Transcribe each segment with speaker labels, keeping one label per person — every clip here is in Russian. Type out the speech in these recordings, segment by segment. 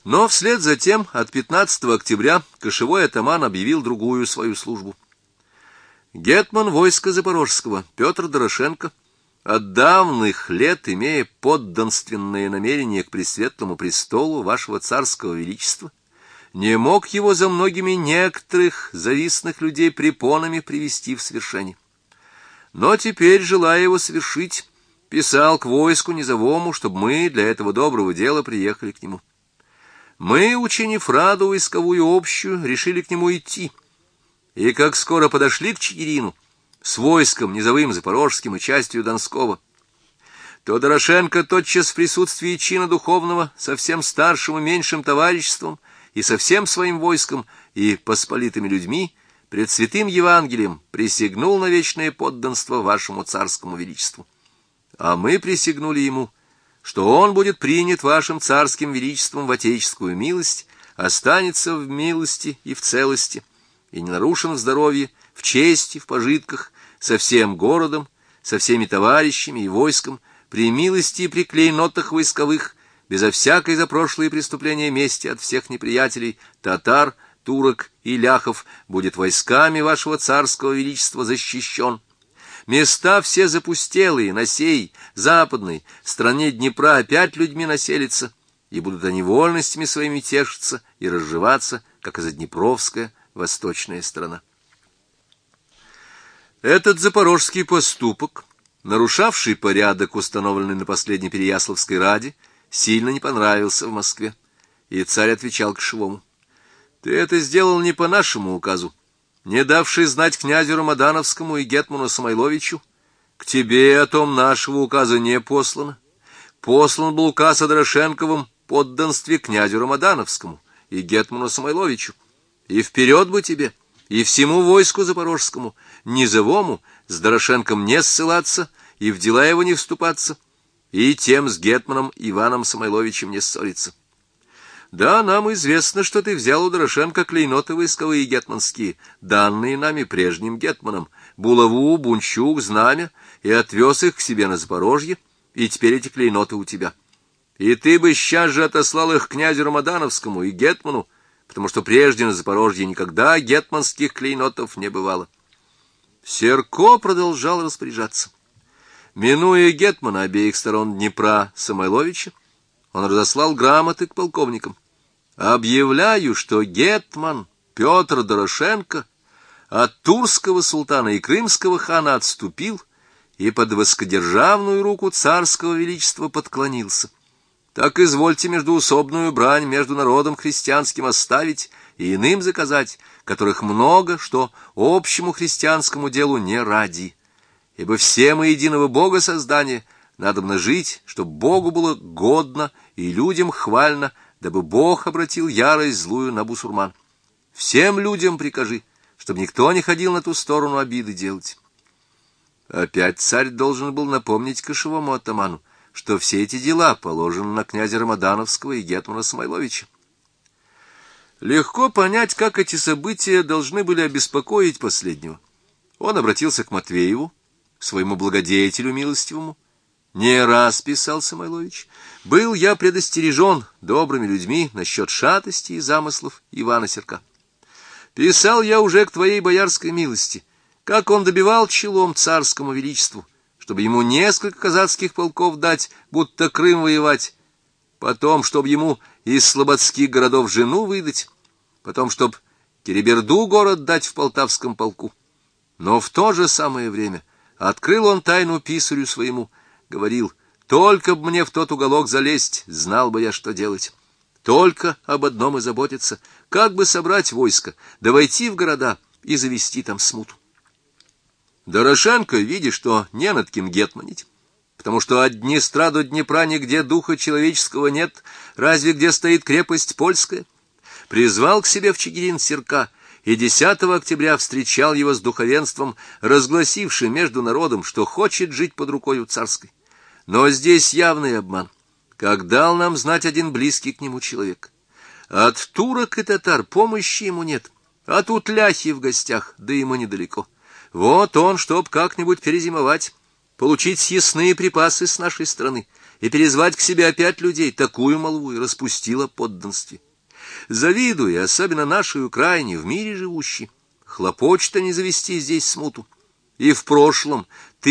Speaker 1: Но вслед за тем от 15 октября кошевой атаман объявил другую свою службу. Гетман войска Запорожского Петр Дорошенко, от давних лет имея подданственное намерение к пресветлому престолу вашего царского величества, не мог его за многими некоторых завистных людей препонами привести в свершение. Но теперь, желая его совершить, писал к войску низовому, чтобы мы для этого доброго дела приехали к нему. Мы, учинив раду войсковую общую, решили к нему идти, и как скоро подошли к Чигирину с войском низовым запорожским и частью Донского, то Дорошенко тотчас в присутствии чина духовного со всем старшим и меньшим товариществом и со всем своим войском и посполитыми людьми пред святым Евангелием присягнул на вечное подданство вашему царскому величеству. А мы присягнули ему, что он будет принят вашим царским величеством в отеческую милость, останется в милости и в целости, и не нарушен в здоровье, в чести, в пожитках, со всем городом, со всеми товарищами и войском, при милости и при клейнотах войсковых, безо всякой за прошлые преступления мести от всех неприятелей, татар, турок и ляхов, будет войсками вашего царского величества защищен. Места все запустелые, на сей, западной, стране Днепра опять людьми населятся, и будут они вольностями своими тешиться и разживаться, как и заднепровская восточная страна. Этот запорожский поступок, нарушавший порядок, установленный на последней Переяславской раде, сильно не понравился в Москве, и царь отвечал кошевому: «Ты это сделал не по нашему указу, не давший знать князю Рамадановскому и гетману Самойловичу. К тебе о том нашего указа не послано. Послан был указ о Дорошенковом подданстве князю Рамадановскому и гетману Самойловичу. И вперед бы тебе, и всему войску запорожскому, низовому, с Дорошенком не ссылаться и в дела его не вступаться, и тем с гетманом Иваном Самойловичем не ссориться. Да, нам известно, что ты взял у Дорошенко клейноты войсковые гетманские, данные нами прежним гетманом, булаву, бунчук, знамя, и отвез их к себе на Запорожье, и теперь эти клейноты у тебя. И ты бы сейчас же отослал их князю Рамадановскому и гетману, потому что прежде на Запорожье никогда гетманских клейнотов не бывало». Серко продолжал распоряжаться. Минуя гетмана обеих сторон Днепра Самойловича, он разослал грамоты к полковникам. «Объявляю, что гетман Петр Дорошенко от турского султана и крымского хана отступил и под воскодержавную руку царского величества подклонился. Так извольте междуусобную брань между народом христианским оставить и иным заказать, которых много, что общему христианскому делу не ради. Ибо все мы единого Бога создания, надобно жить, чтобы Богу было годно и людям хвально, дабы Бог обратил ярость злую на бусурман. Всем людям прикажи, чтобы никто не ходил на ту сторону обиды делать». Опять царь должен был напомнить кошевому атаману, что все эти дела положены на князя Рамадановского и гетмана Самойловича. Легко понять, как эти события должны были обеспокоить последнего. Он обратился к Матвееву, своему благодетелю милостивому. «Не раз, — писал Самойлович, — был я предостережен добрыми людьми насчет шатости и замыслов Ивана Серка. Писал я уже к твоей боярской милости, как он добивал челом царскому величеству, чтобы ему несколько казацких полков дать, будто Крым воевать, потом, чтобы ему из слободских городов жену выдать, потом, чтоб Кереберду город дать в Полтавском полку. Но в то же самое время открыл он тайну писарю своему, говорил: только б мне в тот уголок залезть, знал бы я, что делать. Только об одном и заботиться, как бы собрать войско, да войти в города и завести там смуту. Дорошенко, видя, что не над кем гетманить, потому что от Днестра до Днепра нигде духа человеческого нет, разве где стоит крепость польская, призвал к себе в Чигирин Серка и 10 октября встречал его с духовенством, разгласивши между народом, что хочет жить под рукою царской. Но здесь явный обман, как дал нам знать один близкий к нему человек. От турок и татар помощи ему нет, а тут ляхи в гостях, да ему недалеко. Вот он, чтоб как-нибудь перезимовать, получить съестные припасы с нашей страны и перезвать к себе опять людей, такую молву и распустил о подданстве. Завидуя, особенно нашей Украине, в мире живущей, хлопочет они завести здесь смуту. И в прошлом,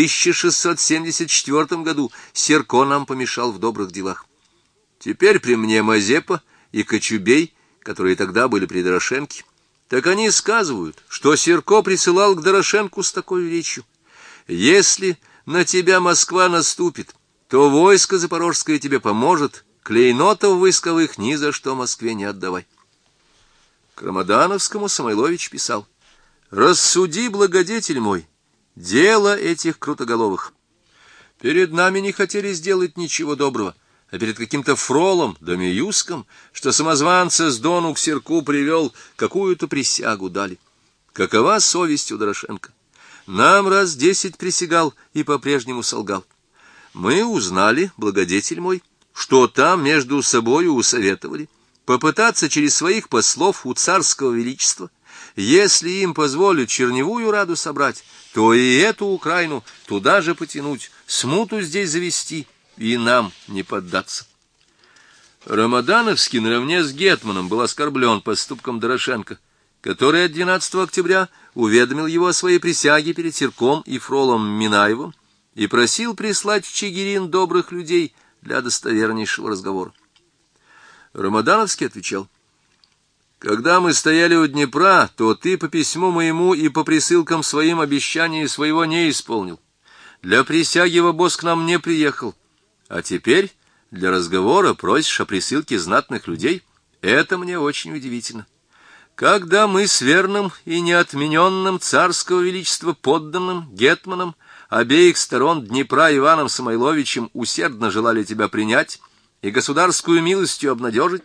Speaker 1: 1674 году, Серко нам помешал в добрых делах. Теперь при мне Мазепа и Кочубей, которые тогда были при Дорошенке, так они сказывают, что Серко присылал к Дорошенку с такой речью: «Если на тебя Москва наступит, то войско запорожское тебе поможет, клейнотов войсковых ни за что Москве не отдавай». К Рамадановскому Самойлович писал: «Рассуди, благодетель мой, дело этих крутоголовых. Перед нами не хотели сделать ничего доброго, а перед каким-то Фролом да Миюском, что самозванца с Дону к Серку привел, какую-то присягу дали. Какова совесть у Дорошенко? Нам раз 10 присягал и по-прежнему солгал. Мы узнали, благодетель мой, что там между собою усоветовали попытаться через своих послов у царского величества, если им позволят черневую раду собрать, то и эту Украину туда же потянуть, смуту здесь завести и нам не поддаться». Рамадановский наравне с гетманом был оскорблен поступком Дорошенко, который от 12 октября уведомил его о своей присяге перед Серком и Фролом Минаевым и просил прислать в Чигирин добрых людей для достовернейшего разговора. Рамадановский отвечал: «Когда мы стояли у Днепра, то ты по письму моему и по присылкам своим обещания своего не исполнил. Для присяги в обоз к нам не приехал. А теперь для разговора просишь о присылке знатных людей? Это мне очень удивительно. Когда мы с верным и неотмененным царского величества подданным гетманом обеих сторон Днепра Иваном Самойловичем усердно желали тебя принять и государскую милостью обнадежить,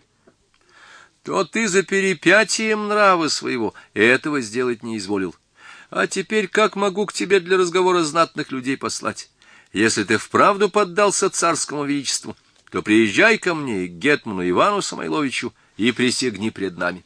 Speaker 1: то ты за перепятием нрава своего этого сделать не изволил. А теперь как могу к тебе для разговора знатных людей послать? Если ты вправду поддался царскому величеству, то приезжай ко мне и к гетману Ивану Самойловичу и присягни пред нами».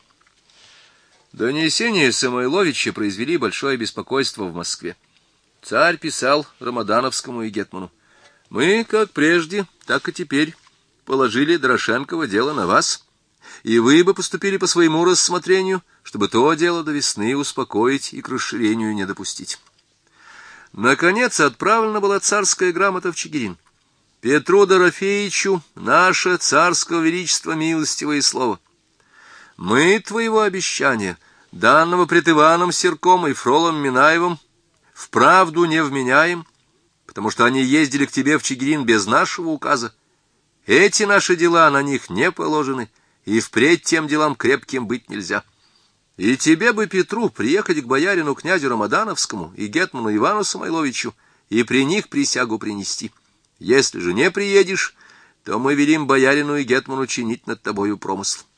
Speaker 1: Донесения Самойловича произвели большое беспокойство в Москве. Царь писал Рамадановскому и гетману: «Мы, как прежде, так и теперь, положили Дорошенково дело на вас, и вы бы поступили по своему рассмотрению, чтобы то дело до весны успокоить и к расширению не допустить». Наконец отправлена была царская грамота в Чигирин. Петру Дорофеевичу наше царского величества милостивое слово: «Мы твоего обещания, данного пред Иваном Серком и Фролом Минаевым, вправду не вменяем, потому что они ездили к тебе в Чигирин без нашего указа. Эти наши дела на них не положены, и впредь тем делам крепким быть нельзя. И тебе бы, Петру, приехать к боярину князю Рамадановскому и гетману Ивану Самойловичу и при них присягу принести. Если же не приедешь, то мы велим боярину и гетману чинить над тобою промысл».